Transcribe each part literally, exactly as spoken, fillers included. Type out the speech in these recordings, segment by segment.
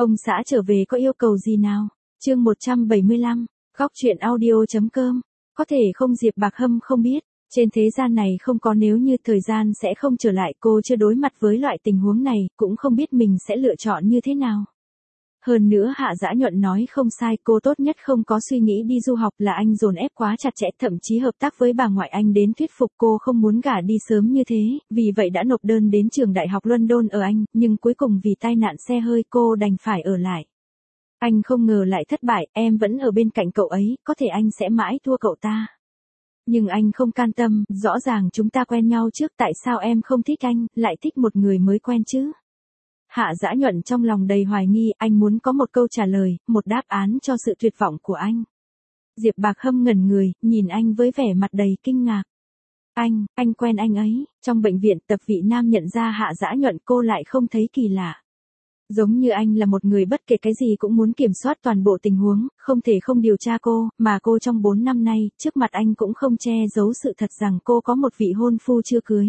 Ông xã trở về có yêu cầu gì nào? Chương một trăm bảy mươi lăm, góc truyện audio.com. Có thể không Diệp Bạc Hâm không biết, trên thế gian này không có nếu như thời gian sẽ không trở lại, cô chưa đối mặt với loại tình huống này, cũng không biết mình sẽ lựa chọn như thế nào. Hơn nữa Hạ Dã Nhuận nói không sai, cô tốt nhất không có suy nghĩ đi du học, là anh dồn ép quá chặt chẽ, thậm chí hợp tác với bà ngoại anh đến thuyết phục cô không muốn gả đi sớm như thế, vì vậy đã nộp đơn đến trường đại học London ở Anh, nhưng cuối cùng vì tai nạn xe hơi cô đành phải ở lại. Anh không ngờ lại thất bại, em vẫn ở bên cạnh cậu ấy, có thể anh sẽ mãi thua cậu ta. Nhưng anh không can tâm, rõ ràng chúng ta quen nhau trước, tại sao em không thích anh, lại thích một người mới quen chứ? Hạ Dã Nhuận trong lòng đầy hoài nghi, anh muốn có một câu trả lời, một đáp án cho sự tuyệt vọng của anh. Diệp Bạc Hâm ngẩn người, nhìn anh với vẻ mặt đầy kinh ngạc. Anh, anh quen anh ấy. Trong bệnh viện, Tập Vị Nam nhận ra Hạ Dã Nhuận, cô lại không thấy kỳ lạ. Giống như anh là một người bất kể cái gì cũng muốn kiểm soát toàn bộ tình huống, không thể không điều tra cô, mà cô trong bốn năm nay, trước mặt anh cũng không che giấu sự thật rằng cô có một vị hôn phu chưa cưới.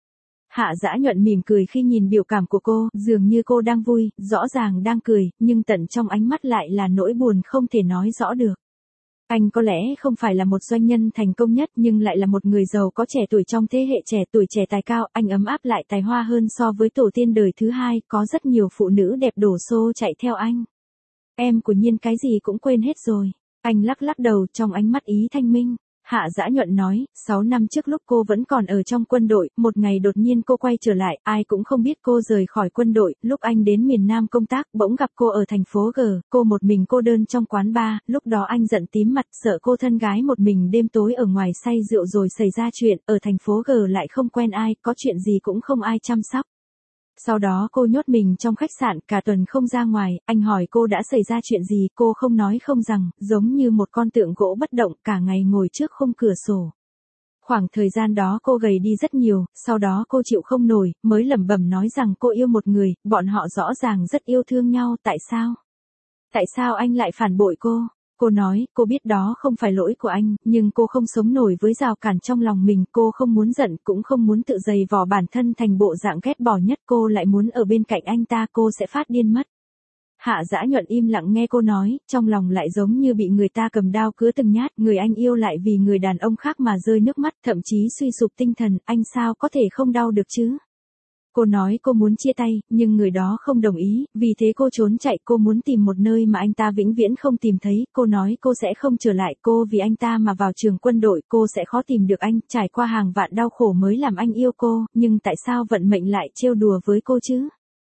Hạ Dã Nhuận mỉm cười khi nhìn biểu cảm của cô, dường như cô đang vui, rõ ràng đang cười, nhưng tận trong ánh mắt lại là nỗi buồn không thể nói rõ được. Anh có lẽ không phải là một doanh nhân thành công nhất, nhưng lại là một người giàu có, trẻ tuổi trong thế hệ trẻ tuổi, trẻ tài cao, anh ấm áp lại tài hoa hơn so với tổ tiên đời thứ hai, có rất nhiều phụ nữ đẹp đổ xô chạy theo anh. Em của Nhiên cái gì cũng quên hết rồi. Anh lắc lắc đầu, trong ánh mắt ý thanh minh. Hạ Dã Nhuận nói, sáu năm trước lúc cô vẫn còn ở trong quân đội, một ngày đột nhiên cô quay trở lại, ai cũng không biết cô rời khỏi quân đội, lúc anh đến miền Nam công tác, bỗng gặp cô ở thành phố G, cô một mình cô đơn trong quán bar, lúc đó anh giận tím mặt, sợ cô thân gái một mình đêm tối ở ngoài say rượu rồi xảy ra chuyện, ở thành phố G lại không quen ai, có chuyện gì cũng không ai chăm sóc. Sau đó cô nhốt mình trong khách sạn, cả tuần không ra ngoài, anh hỏi cô đã xảy ra chuyện gì, cô không nói không rằng, giống như một con tượng gỗ bất động, cả ngày ngồi trước khung cửa sổ. Khoảng thời gian đó cô gầy đi rất nhiều, sau đó cô chịu không nổi, mới lẩm bẩm nói rằng cô yêu một người, bọn họ rõ ràng rất yêu thương nhau, tại sao? Tại sao anh lại phản bội cô? Cô nói, cô biết đó không phải lỗi của anh, nhưng cô không sống nổi với rào cản trong lòng mình, cô không muốn giận, cũng không muốn tự dày vò bản thân thành bộ dạng ghét bỏ nhất, cô lại muốn ở bên cạnh anh ta, cô sẽ phát điên mất. Hạ Dã Nhuận im lặng nghe cô nói, trong lòng lại giống như bị người ta cầm đao cứa từng nhát, người anh yêu lại vì người đàn ông khác mà rơi nước mắt, thậm chí suy sụp tinh thần, anh sao có thể không đau được chứ? Cô nói cô muốn chia tay, nhưng người đó không đồng ý, vì thế cô trốn chạy, cô muốn tìm một nơi mà anh ta vĩnh viễn không tìm thấy, cô nói cô sẽ không trở lại, cô vì anh ta mà vào trường quân đội, cô sẽ khó tìm được anh, trải qua hàng vạn đau khổ mới làm anh yêu cô, nhưng tại sao vận mệnh lại trêu đùa với cô chứ?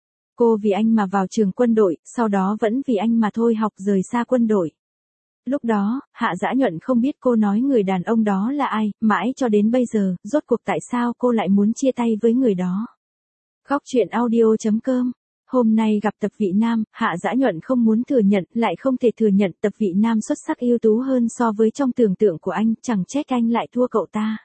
Cô vì anh mà vào trường quân đội, sau đó vẫn vì anh mà thôi học rời xa quân đội. Lúc đó, Hạ Dã Nhuận không biết cô nói người đàn ông đó là ai, mãi cho đến bây giờ, rốt cuộc tại sao cô lại muốn chia tay với người đó. Góc truyện audio.com. Hôm nay gặp Tập Vị Nam, Hạ Dã Nhuận không muốn thừa nhận, lại không thể thừa nhận, Tập Vị Nam xuất sắc ưu tú hơn so với trong tưởng tượng của anh, chẳng trách anh lại thua cậu ta.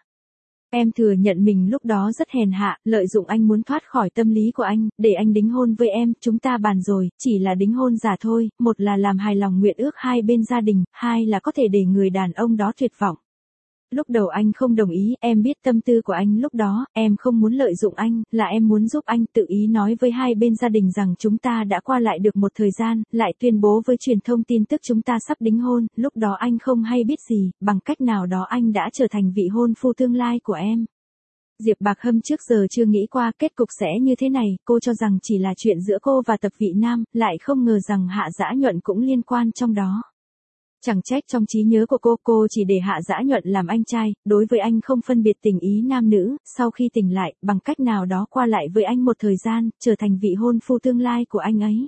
Em thừa nhận mình lúc đó rất hèn hạ, lợi dụng anh muốn thoát khỏi tâm lý của anh, để anh đính hôn với em, chúng ta bàn rồi, chỉ là đính hôn giả thôi, một là làm hài lòng nguyện ước hai bên gia đình, hai là có thể để người đàn ông đó tuyệt vọng. Lúc đầu anh không đồng ý, em biết tâm tư của anh lúc đó, em không muốn lợi dụng anh, là em muốn giúp anh, tự ý nói với hai bên gia đình rằng chúng ta đã qua lại được một thời gian, lại tuyên bố với truyền thông tin tức chúng ta sắp đính hôn, lúc đó anh không hay biết gì, bằng cách nào đó anh đã trở thành vị hôn phu tương lai của em. Diệp Bạc Hâm trước giờ chưa nghĩ qua kết cục sẽ như thế này, cô cho rằng chỉ là chuyện giữa cô và Tập Vị Nam, lại không ngờ rằng Hạ Dã Nhuận cũng liên quan trong đó. Chẳng trách trong trí nhớ của cô, cô chỉ để Hạ Dã Nhuận làm anh trai, đối với anh không phân biệt tình ý nam nữ, sau khi tỉnh lại, bằng cách nào đó qua lại với anh một thời gian, trở thành vị hôn phu tương lai của anh ấy.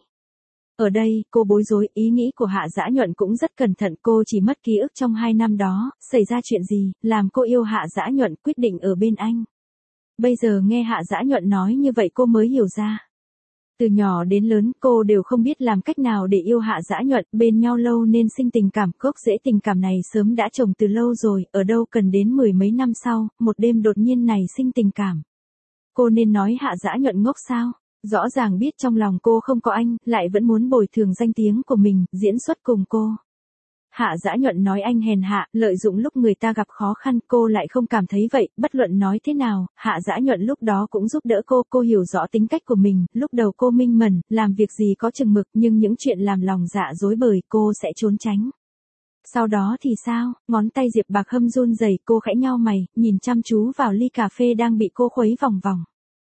Ở đây, cô bối rối, ý nghĩ của Hạ Dã Nhuận cũng rất cẩn thận, cô chỉ mất ký ức trong hai năm đó, xảy ra chuyện gì, làm cô yêu Hạ Dã Nhuận, quyết định ở bên anh. Bây giờ nghe Hạ Dã Nhuận nói như vậy cô mới hiểu ra. Từ nhỏ đến lớn, cô đều không biết làm cách nào để yêu Hạ Dã Nhuận, bên nhau lâu nên sinh tình cảm, gốc rễ tình cảm này sớm đã trồng từ lâu rồi, ở đâu cần đến mười mấy năm sau, một đêm đột nhiên này sinh tình cảm. Cô nên nói Hạ Dã Nhuận ngốc sao? Rõ ràng biết trong lòng cô không có anh, lại vẫn muốn bồi thường danh tiếng của mình, diễn xuất cùng cô. Hạ Dã Nhuận nói anh hèn hạ, lợi dụng lúc người ta gặp khó khăn, cô lại không cảm thấy vậy, bất luận nói thế nào, Hạ Dã Nhuận lúc đó cũng giúp đỡ cô, cô hiểu rõ tính cách của mình, lúc đầu cô minh mẫn, làm việc gì có chừng mực, nhưng những chuyện làm lòng dạ dối bời, cô sẽ trốn tránh. Sau đó thì sao, ngón tay Diệp Bạc Hâm run rẩy, cô khẽ nhau mày, nhìn chăm chú vào ly cà phê đang bị cô khuấy vòng vòng.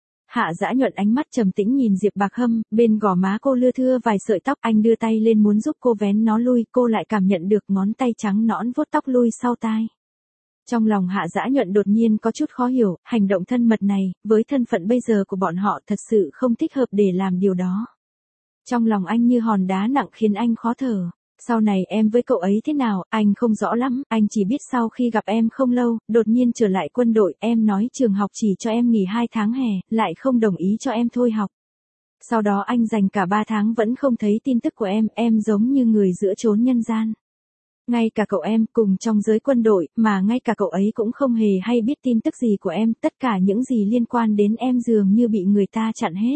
Hạ Dã Nhuận ánh mắt trầm tĩnh nhìn Diệp Bạc Hâm, bên gò má cô lưa thưa vài sợi tóc, anh đưa tay lên muốn giúp cô vén nó lui, cô lại cảm nhận được ngón tay trắng nõn vuốt tóc lui sau tai. Trong lòng Hạ Dã Nhuận đột nhiên có chút khó hiểu, hành động thân mật này, với thân phận bây giờ của bọn họ thật sự không thích hợp để làm điều đó. Trong lòng anh như hòn đá nặng khiến anh khó thở. Sau này em với cậu ấy thế nào, anh không rõ lắm, anh chỉ biết sau khi gặp em không lâu, đột nhiên trở lại quân đội, em nói trường học chỉ cho em nghỉ hai tháng hè, lại không đồng ý cho em thôi học. Sau đó anh dành cả ba tháng vẫn không thấy tin tức của em, em giống như người giữa chốn nhân gian. Ngay cả cậu em cùng trong giới quân đội, mà ngay cả cậu ấy cũng không hề hay biết tin tức gì của em, tất cả những gì liên quan đến em dường như bị người ta chặn hết.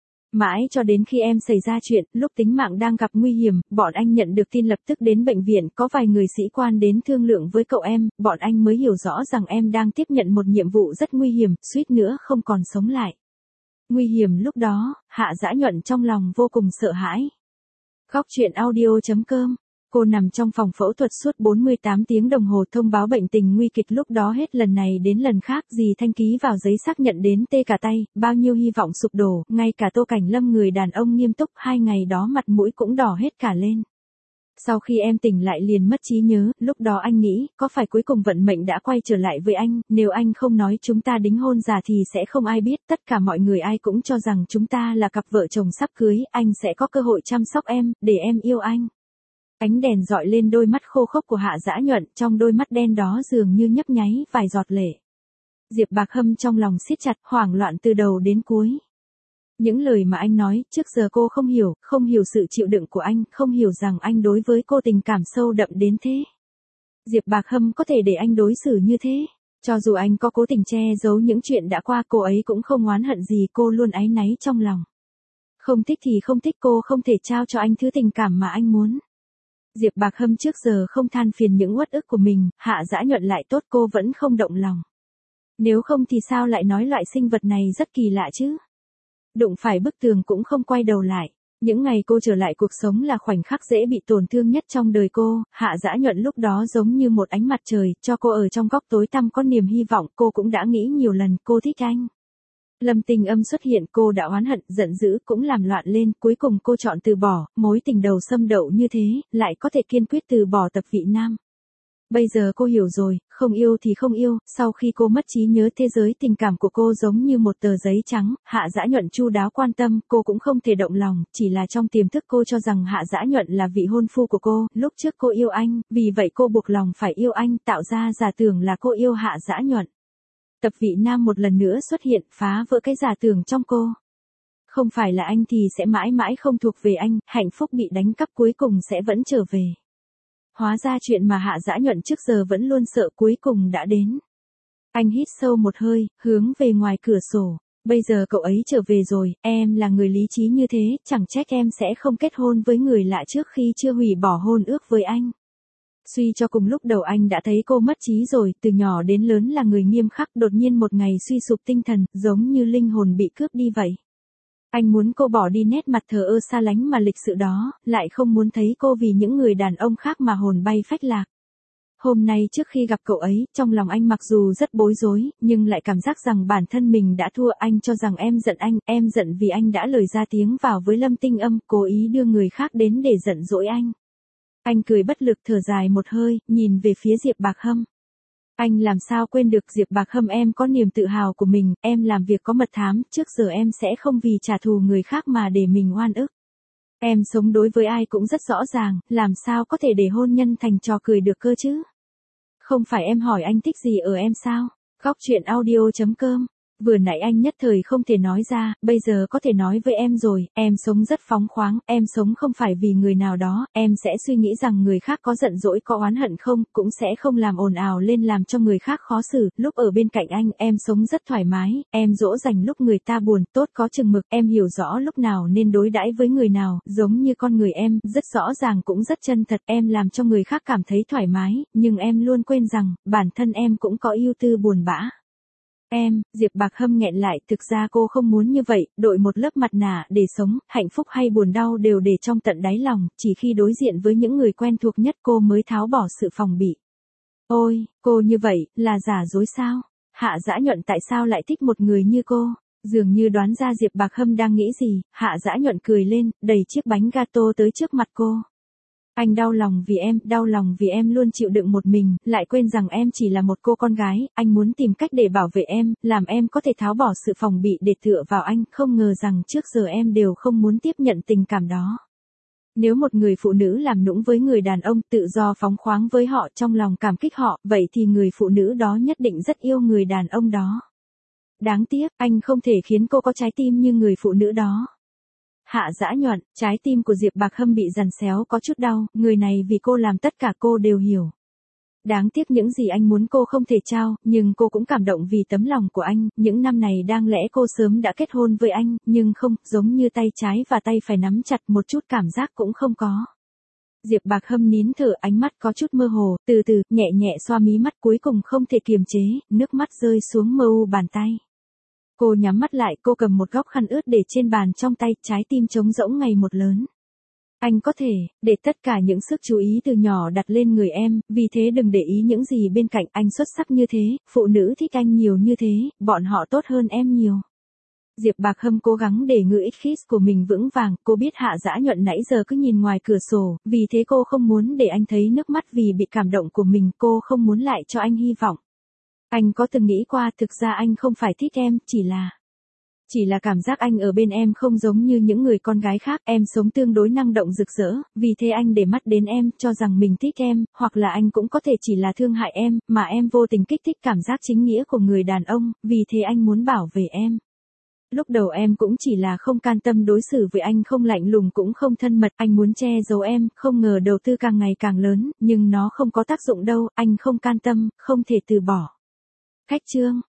Mãi cho đến khi em xảy ra chuyện, lúc tính mạng đang gặp nguy hiểm, bọn anh nhận được tin lập tức đến bệnh viện, có vài người sĩ quan đến thương lượng với cậu em, bọn anh mới hiểu rõ rằng em đang tiếp nhận một nhiệm vụ rất nguy hiểm, suýt nữa không còn sống lại. Nguy hiểm lúc đó, Hạ Dã Nhuận trong lòng vô cùng sợ hãi. Góc truyện audio chấm com. Cô nằm trong phòng phẫu thuật suốt bốn mươi tám tiếng đồng hồ thông báo bệnh tình nguy kịch, lúc đó hết lần này đến lần khác dì Thanh ký vào giấy xác nhận đến tê cả tay, bao nhiêu hy vọng sụp đổ, ngay cả Tô Cảnh Lâm người đàn ông nghiêm túc hai ngày đó mặt mũi cũng đỏ hết cả lên. Sau khi em tỉnh lại liền mất trí nhớ, lúc đó anh nghĩ, có phải cuối cùng vận mệnh đã quay trở lại với anh, nếu anh không nói chúng ta đính hôn già thì sẽ không ai biết, tất cả mọi người ai cũng cho rằng chúng ta là cặp vợ chồng sắp cưới, anh sẽ có cơ hội chăm sóc em, để em yêu anh. Ánh đèn dọi lên đôi mắt khô khốc của Hạ Dã Nhuận, trong đôi mắt đen đó dường như nhấp nháy vài giọt lệ. Diệp Bạc Hâm trong lòng siết chặt, hoảng loạn từ đầu đến cuối. Những lời mà anh nói, trước giờ cô không hiểu, không hiểu sự chịu đựng của anh, không hiểu rằng anh đối với cô tình cảm sâu đậm đến thế. Diệp Bạc Hâm có thể để anh đối xử như thế. Cho dù anh có cố tình che giấu những chuyện đã qua, cô ấy cũng không oán hận gì, cô luôn áy náy trong lòng. Không thích thì không thích, cô không thể trao cho anh thứ tình cảm mà anh muốn. Diệp Bạc Hâm trước giờ không than phiền những uất ức của mình, Hạ Dã Nhuận lại tốt, cô vẫn không động lòng. Nếu không thì sao lại nói loại sinh vật này rất kỳ lạ chứ? Đụng phải bức tường cũng không quay đầu lại. Những ngày cô trở lại cuộc sống là khoảnh khắc dễ bị tổn thương nhất trong đời cô, Hạ Dã Nhuận lúc đó giống như một ánh mặt trời, cho cô ở trong góc tối tăm có niềm hy vọng, cô cũng đã nghĩ nhiều lần cô thích anh. Lâm Tinh Âm xuất hiện, cô đã oán hận, giận dữ, cũng làm loạn lên, cuối cùng cô chọn từ bỏ, mối tình đầu xâm đậu như thế, lại có thể kiên quyết từ bỏ Tập Vị Nam. Bây giờ cô hiểu rồi, không yêu thì không yêu, sau khi cô mất trí nhớ thế giới tình cảm của cô giống như một tờ giấy trắng, Hạ Dã Nhuận chu đáo quan tâm, cô cũng không thể động lòng, chỉ là trong tiềm thức cô cho rằng Hạ Dã Nhuận là vị hôn phu của cô, lúc trước cô yêu anh, vì vậy cô buộc lòng phải yêu anh, tạo ra giả tưởng là cô yêu Hạ Dã Nhuận. Tập Vị Nam một lần nữa xuất hiện, phá vỡ cái giả tưởng trong cô. Không phải là anh thì sẽ mãi mãi không thuộc về anh, hạnh phúc bị đánh cắp cuối cùng sẽ vẫn trở về. Hóa ra chuyện mà Hạ Dã Nhuận trước giờ vẫn luôn sợ cuối cùng đã đến. Anh hít sâu một hơi, hướng về ngoài cửa sổ. Bây giờ cậu ấy trở về rồi, em là người lý trí như thế, chẳng trách em sẽ không kết hôn với người lạ trước khi chưa hủy bỏ hôn ước với anh. Suy cho cùng lúc đầu anh đã thấy cô mất trí rồi, từ nhỏ đến lớn là người nghiêm khắc, đột nhiên một ngày suy sụp tinh thần, giống như linh hồn bị cướp đi vậy. Anh muốn cô bỏ đi nét mặt thờ ơ xa lánh mà lịch sự đó, lại không muốn thấy cô vì những người đàn ông khác mà hồn bay phách lạc. Hôm nay trước khi gặp cậu ấy, trong lòng anh mặc dù rất bối rối, nhưng lại cảm giác rằng bản thân mình đã thua. Anh cho rằng em giận anh, em giận vì anh đã lời ra tiếng vào với Lâm Tinh Âm, cố ý đưa người khác đến để giận dỗi anh. Anh cười bất lực thở dài một hơi, nhìn về phía Diệp Bạc Hâm. Anh làm sao quên được Diệp Bạc Hâm, em có niềm tự hào của mình, em làm việc có mật thám, trước giờ em sẽ không vì trả thù người khác mà để mình oan ức. Em sống đối với ai cũng rất rõ ràng, làm sao có thể để hôn nhân thành trò cười được cơ chứ? Không phải em hỏi anh thích gì ở em sao? Góc truyện audio chấm com Vừa nãy anh nhất thời không thể nói ra, bây giờ có thể nói với em rồi, em sống rất phóng khoáng, em sống không phải vì người nào đó, em sẽ suy nghĩ rằng người khác có giận dỗi có oán hận không, cũng sẽ không làm ồn ào lên làm cho người khác khó xử, lúc ở bên cạnh anh, em sống rất thoải mái, em dỗ dành lúc người ta buồn, tốt có chừng mực, em hiểu rõ lúc nào nên đối đãi với người nào, giống như con người em, rất rõ ràng cũng rất chân thật, em làm cho người khác cảm thấy thoải mái, nhưng em luôn quên rằng, bản thân em cũng có ưu tư buồn bã. Em, Diệp Bạc Hâm nghẹn lại, thực ra cô không muốn như vậy, đội một lớp mặt nạ để sống, hạnh phúc hay buồn đau đều để trong tận đáy lòng, chỉ khi đối diện với những người quen thuộc nhất cô mới tháo bỏ sự phòng bị. Ôi, cô như vậy, là giả dối sao? Hạ Dã Nhuận tại sao lại thích một người như cô? Dường như đoán ra Diệp Bạc Hâm đang nghĩ gì, Hạ Dã Nhuận cười lên, đẩy chiếc bánh gato tới trước mặt cô. Anh đau lòng vì em, đau lòng vì em luôn chịu đựng một mình, lại quên rằng em chỉ là một cô con gái, anh muốn tìm cách để bảo vệ em, làm em có thể tháo bỏ sự phòng bị để tựa vào anh, không ngờ rằng trước giờ em đều không muốn tiếp nhận tình cảm đó. Nếu một người phụ nữ làm nũng với người đàn ông tự do phóng khoáng với họ trong lòng cảm kích họ, vậy thì người phụ nữ đó nhất định rất yêu người đàn ông đó. Đáng tiếc, anh không thể khiến cô có trái tim như người phụ nữ đó. Hạ Dã Nhuận, trái tim của Diệp Bạc Hâm bị giằn xéo có chút đau, người này vì cô làm tất cả cô đều hiểu. Đáng tiếc những gì anh muốn cô không thể trao, nhưng cô cũng cảm động vì tấm lòng của anh, những năm này đang lẽ cô sớm đã kết hôn với anh, nhưng không, giống như tay trái và tay phải nắm chặt một chút cảm giác cũng không có. Diệp Bạc Hâm nín thở, ánh mắt có chút mơ hồ, từ từ, nhẹ nhẹ xoa mí mắt cuối cùng không thể kiềm chế, nước mắt rơi xuống mờ u bàn tay. Cô nhắm mắt lại, cô cầm một góc khăn ướt để trên bàn trong tay, trái tim trống rỗng ngày một lớn. Anh có thể, để tất cả những sức chú ý từ nhỏ đặt lên người em, vì thế đừng để ý những gì bên cạnh, anh xuất sắc như thế, phụ nữ thích anh nhiều như thế, bọn họ tốt hơn em nhiều. Diệp Bạc Hâm cố gắng để ngữ ích khiết của mình vững vàng, cô biết Hạ Dã Nhuận nãy giờ cứ nhìn ngoài cửa sổ, vì thế cô không muốn để anh thấy nước mắt vì bị cảm động của mình, cô không muốn lại cho anh hy vọng. Anh có từng nghĩ qua, thực ra anh không phải thích em, chỉ là... Chỉ là cảm giác anh ở bên em không giống như những người con gái khác, em sống tương đối năng động rực rỡ, vì thế anh để mắt đến em, cho rằng mình thích em, hoặc là anh cũng có thể chỉ là thương hại em, mà em vô tình kích thích cảm giác chính nghĩa của người đàn ông, vì thế anh muốn bảo vệ em. Lúc đầu em cũng chỉ là không can tâm đối xử với anh, không lạnh lùng cũng không thân mật, anh muốn che giấu em, không ngờ đầu tư càng ngày càng lớn, nhưng nó không có tác dụng đâu, anh không can tâm, không thể từ bỏ. Khách chương